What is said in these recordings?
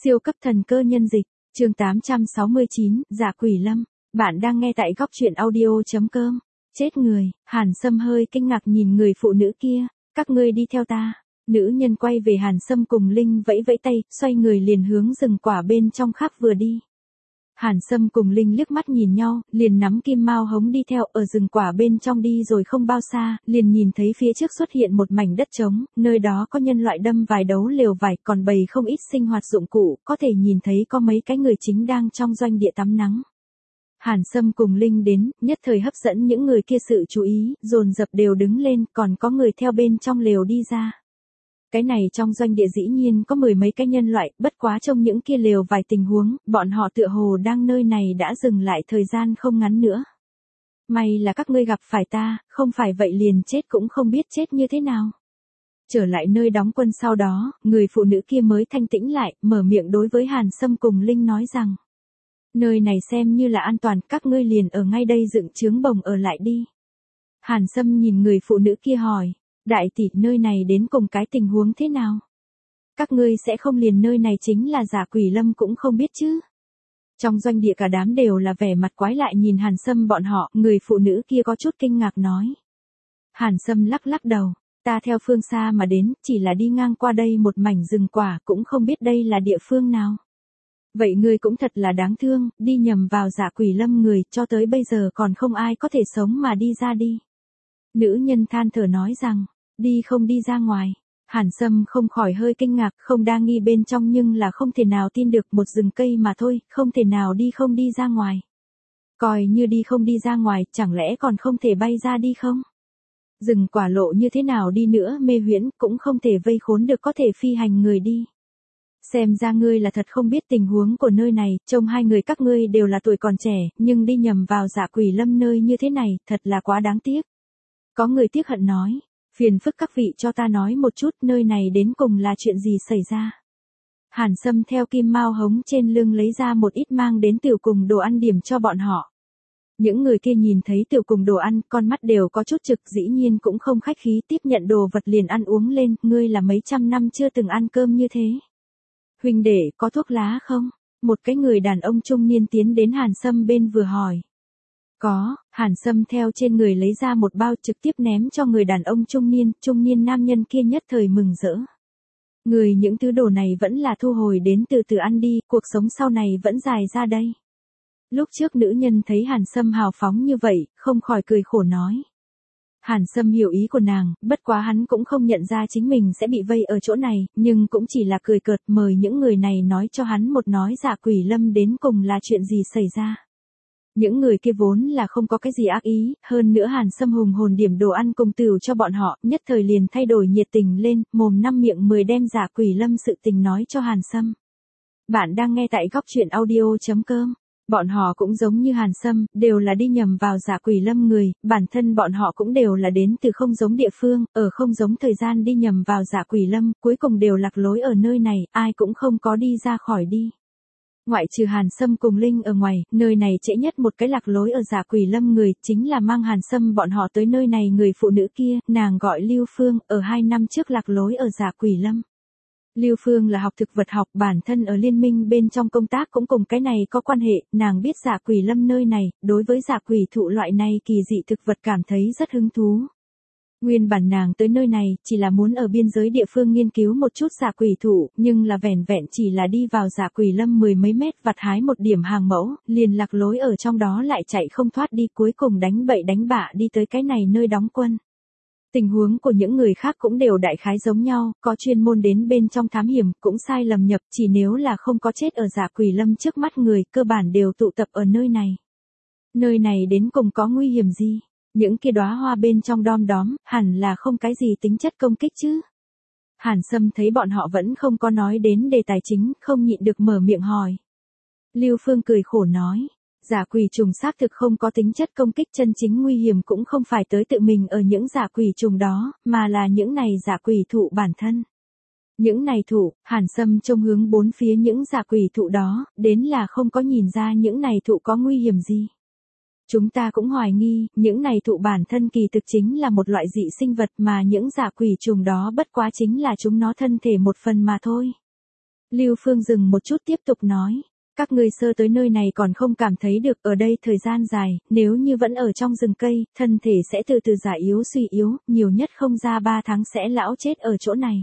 Siêu cấp thần cơ nhân dịch, chương 869, Dạ Quỷ Lâm. Bạn đang nghe tại góc truyện audio.com. Chết người, Hàn Sâm hơi kinh ngạc nhìn người phụ nữ kia, các ngươi đi theo ta. Nữ nhân quay về Hàn Sâm cùng Linh vẫy vẫy tay, xoay người liền hướng rừng quả bên trong khác vừa đi. Hàn Sâm cùng Linh liếc mắt nhìn nhau, liền nắm kim mao hống đi theo, ở rừng quả bên trong đi rồi không bao xa, liền nhìn thấy phía trước xuất hiện một mảnh đất trống, nơi đó có nhân loại đâm vài đấu lều vải, còn bày không ít sinh hoạt dụng cụ, có thể nhìn thấy có mấy cái người chính đang trong doanh địa tắm nắng. Hàn Sâm cùng Linh đến, nhất thời hấp dẫn những người kia sự chú ý, dồn dập đều đứng lên, còn có người theo bên trong lều đi ra. Cái này trong doanh địa dĩ nhiên có mười mấy cái nhân loại, bất quá trong những kia lều vài tình huống, bọn họ tựa hồ đang nơi này đã dừng lại thời gian không ngắn nữa. May là các ngươi gặp phải ta, không phải vậy liền chết cũng không biết chết như thế nào. Trở lại nơi đóng quân sau đó, người phụ nữ kia mới thanh tĩnh lại, mở miệng đối với Hàn Sâm cùng Linh nói rằng. Nơi này xem như là an toàn, các ngươi liền ở ngay đây dựng trướng bồng ở lại đi. Hàn Sâm nhìn người phụ nữ kia hỏi. Đại tỷ, nơi này đến cùng cái tình huống thế nào? Các ngươi sẽ không liền nơi này chính là Dạ Quỷ Lâm cũng không biết chứ? Trong doanh địa cả đám đều là vẻ mặt quái lại nhìn Hàn Sâm bọn họ, người phụ nữ kia có chút kinh ngạc nói. Hàn Sâm lắc lắc đầu, ta theo phương xa mà đến, chỉ là đi ngang qua đây một mảnh rừng quả, cũng không biết đây là địa phương nào. Vậy ngươi cũng thật là đáng thương, đi nhầm vào Dạ Quỷ Lâm người, cho tới bây giờ còn không ai có thể sống mà đi ra đi. Nữ nhân than thở nói rằng. Đi không đi ra ngoài. Hàn Sâm không khỏi hơi kinh ngạc, không đa nghi bên trong nhưng là không thể nào tin được một rừng cây mà thôi, không thể nào đi không đi ra ngoài. Coi như đi không đi ra ngoài, chẳng lẽ còn không thể bay ra đi không? Rừng quả lộ như thế nào đi nữa mê huyễn, cũng không thể vây khốn được có thể phi hành người đi. Xem ra ngươi là thật không biết tình huống của nơi này, trông hai người các ngươi đều là tuổi còn trẻ, nhưng đi nhầm vào Dạ Quỷ Lâm nơi như thế này, thật là quá đáng tiếc. Có người tiếc hận nói. Phiền phức các vị cho ta nói một chút nơi này đến cùng là chuyện gì xảy ra. Hàn Sâm theo kim mao hống trên lưng lấy ra một ít mang đến tiểu cùng đồ ăn điểm cho bọn họ. Những người kia nhìn thấy tiểu cùng đồ ăn, con mắt đều có chút trực, dĩ nhiên cũng không khách khí tiếp nhận đồ vật liền ăn uống lên, ngươi là mấy trăm năm chưa từng ăn cơm như thế. Huynh đệ, có thuốc lá không? Một cái người đàn ông trung niên tiến đến Hàn Sâm bên vừa hỏi. Có, Hàn Sâm theo trên người lấy ra một bao trực tiếp ném cho người đàn ông trung niên nam nhân kia nhất thời mừng rỡ. Người những thứ đồ này vẫn là thu hồi đến từ từ ăn đi, cuộc sống sau này vẫn dài ra đây. Lúc trước nữ nhân thấy Hàn Sâm hào phóng như vậy, không khỏi cười khổ nói. Hàn Sâm hiểu ý của nàng, bất quá hắn cũng không nhận ra chính mình sẽ bị vây ở chỗ này, nhưng cũng chỉ là cười cợt mời những người này nói cho hắn một nói Dạ Quỷ Lâm đến cùng là chuyện gì xảy ra. Những người kia vốn là không có cái gì ác ý, hơn nữa Hàn Sâm hùng hồn điểm đồ ăn cùng tửu cho bọn họ, nhất thời liền thay đổi nhiệt tình lên, mồm năm miệng 10 đem Dạ Quỷ Lâm sự tình nói cho Hàn Sâm. Bạn đang nghe tại góc truyện audio.com. Bọn họ cũng giống như Hàn Sâm, đều là đi nhầm vào Dạ Quỷ Lâm người, bản thân bọn họ cũng đều là đến từ không giống địa phương, ở không giống thời gian đi nhầm vào Dạ Quỷ Lâm, cuối cùng đều lạc lối ở nơi này, ai cũng không có đi ra khỏi đi. Ngoại trừ Hàn Sâm cùng Linh ở ngoài, nơi này trễ nhất một cái lạc lối ở Dạ Quỷ Lâm người, chính là mang Hàn Sâm bọn họ tới nơi này người phụ nữ kia, nàng gọi Lưu Phương, ở 2 năm trước lạc lối ở Dạ Quỷ Lâm. Lưu Phương là học thực vật học, bản thân ở liên minh bên trong công tác cũng cùng cái này có quan hệ, nàng biết Dạ Quỷ Lâm nơi này, đối với Dạ Quỷ thụ loại này kỳ dị thực vật cảm thấy rất hứng thú. Nguyên bản nàng tới nơi này, chỉ là muốn ở biên giới địa phương nghiên cứu một chút Dạ Quỷ thụ, nhưng là vẻn vẹn chỉ là đi vào Dạ Quỷ Lâm 10 mấy mét vặt hái một điểm hàng mẫu, liền lạc lối ở trong đó lại chạy không thoát đi, cuối cùng đánh bậy đánh bạ đi tới cái này nơi đóng quân. Tình huống của những người khác cũng đều đại khái giống nhau, có chuyên môn đến bên trong thám hiểm, cũng sai lầm nhập, chỉ nếu là không có chết ở Dạ Quỷ Lâm trước mắt người, cơ bản đều tụ tập ở nơi này. Nơi này đến cùng có nguy hiểm gì? Những kia đóa hoa bên trong đom đóm, hẳn là không cái gì tính chất công kích chứ. Hàn Sâm thấy bọn họ vẫn không có nói đến đề tài chính, không nhịn được mở miệng hỏi. Lưu Phương cười khổ nói, Dạ Quỷ trùng xác thực không có tính chất công kích, chân chính nguy hiểm cũng không phải tới tự mình ở những Dạ Quỷ trùng đó, mà là những này Dạ Quỷ thụ bản thân. Những này thụ, Hàn Sâm trông hướng bốn phía những Dạ Quỷ thụ đó, đến là không có nhìn ra những này thụ có nguy hiểm gì. Chúng ta cũng hoài nghi, những này thụ bản thân kỳ thực chính là một loại dị sinh vật mà những Dạ Quỷ trùng đó bất quá chính là chúng nó thân thể một phần mà thôi. Lưu Phương dừng một chút tiếp tục nói. Các ngươi sơ tới nơi này còn không cảm thấy được ở đây thời gian dài, nếu như vẫn ở trong rừng cây, thân thể sẽ từ từ già yếu suy yếu, nhiều nhất không ra 3 tháng sẽ lão chết ở chỗ này.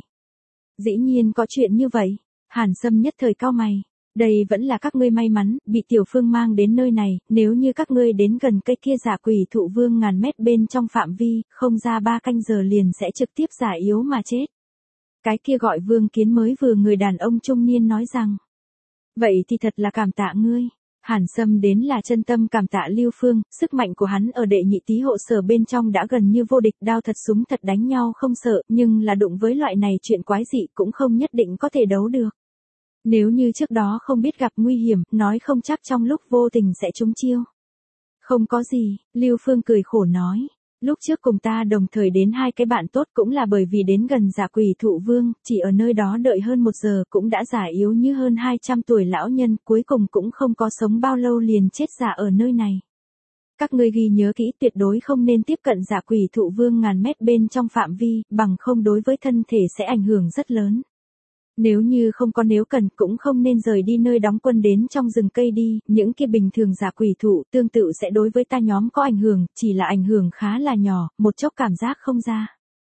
Dĩ nhiên có chuyện như vậy. Hàn Sâm nhất thời cau mày. Đây vẫn là các ngươi may mắn, bị Tiểu Phương mang đến nơi này, nếu như các ngươi đến gần cây kia giả quỷ thụ vương ngàn mét bên trong phạm vi, không ra 3 canh giờ liền sẽ trực tiếp già yếu mà chết. Cái kia gọi Vương Kiến mới vừa người đàn ông trung niên nói rằng. Vậy thì thật là cảm tạ ngươi. Hàn Sâm đến là chân tâm cảm tạ Lưu Phương, sức mạnh của hắn ở đệ nhị tý hộ sở bên trong đã gần như vô địch, đao thật súng thật đánh nhau không sợ, nhưng là đụng với loại này chuyện quái dị cũng không nhất định có thể đấu được. Nếu như trước đó không biết gặp nguy hiểm, nói không chắc trong lúc vô tình sẽ trúng chiêu. Không có gì, Lưu Phương cười khổ nói. Lúc trước cùng ta đồng thời đến 2 cái bạn tốt cũng là bởi vì đến gần giả quỷ thụ vương, chỉ ở nơi đó đợi hơn 1 giờ cũng đã già yếu như hơn 200 tuổi lão nhân, cuối cùng cũng không có sống bao lâu liền chết già ở nơi này. Các ngươi ghi nhớ kỹ, tuyệt đối không nên tiếp cận giả quỷ thụ vương ngàn mét bên trong phạm vi, bằng không đối với thân thể sẽ ảnh hưởng rất lớn. Nếu như không có nếu cần cũng không nên rời đi nơi đóng quân đến trong rừng cây đi, những kia bình thường giả quỷ thụ tương tự sẽ đối với ta nhóm có ảnh hưởng, chỉ là ảnh hưởng khá là nhỏ, một chốc cảm giác không ra.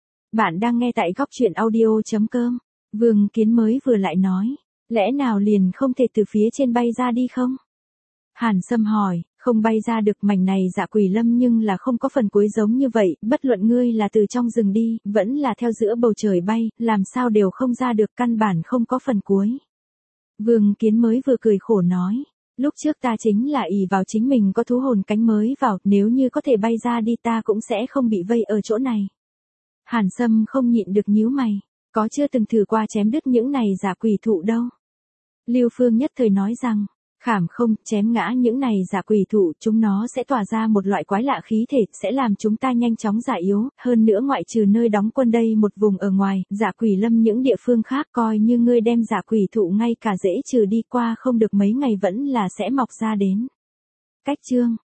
Bạn đang nghe tại góc truyện audio.com. Vương Kiến mới vừa lại nói, lẽ nào liền không thể từ phía trên bay ra đi không? Hàn Sâm hỏi, không bay ra được, mảnh này dạ quỷ lâm nhưng là không có phần cuối giống như vậy, bất luận ngươi là từ trong rừng đi, vẫn là theo giữa bầu trời bay, làm sao đều không ra được, căn bản không có phần cuối. Vương Kiến mới vừa cười khổ nói, lúc trước ta chính là ỷ vào chính mình có thú hồn cánh mới vào, nếu như có thể bay ra đi ta cũng sẽ không bị vây ở chỗ này. Hàn Sâm không nhịn được nhíu mày, có chưa từng thử qua chém đứt những này giả quỷ thụ đâu. Lưu Phương nhất thời nói rằng, khảm không, chém ngã những này giả quỷ thụ, chúng nó sẽ tỏa ra một loại quái lạ khí thể, sẽ làm chúng ta nhanh chóng già yếu, hơn nữa ngoại trừ nơi đóng quân đây một vùng ở ngoài, giả quỷ lâm những địa phương khác coi như ngươi đem giả quỷ thụ ngay cả rễ trừ đi qua không được mấy ngày vẫn là sẽ mọc ra đến. Cách chương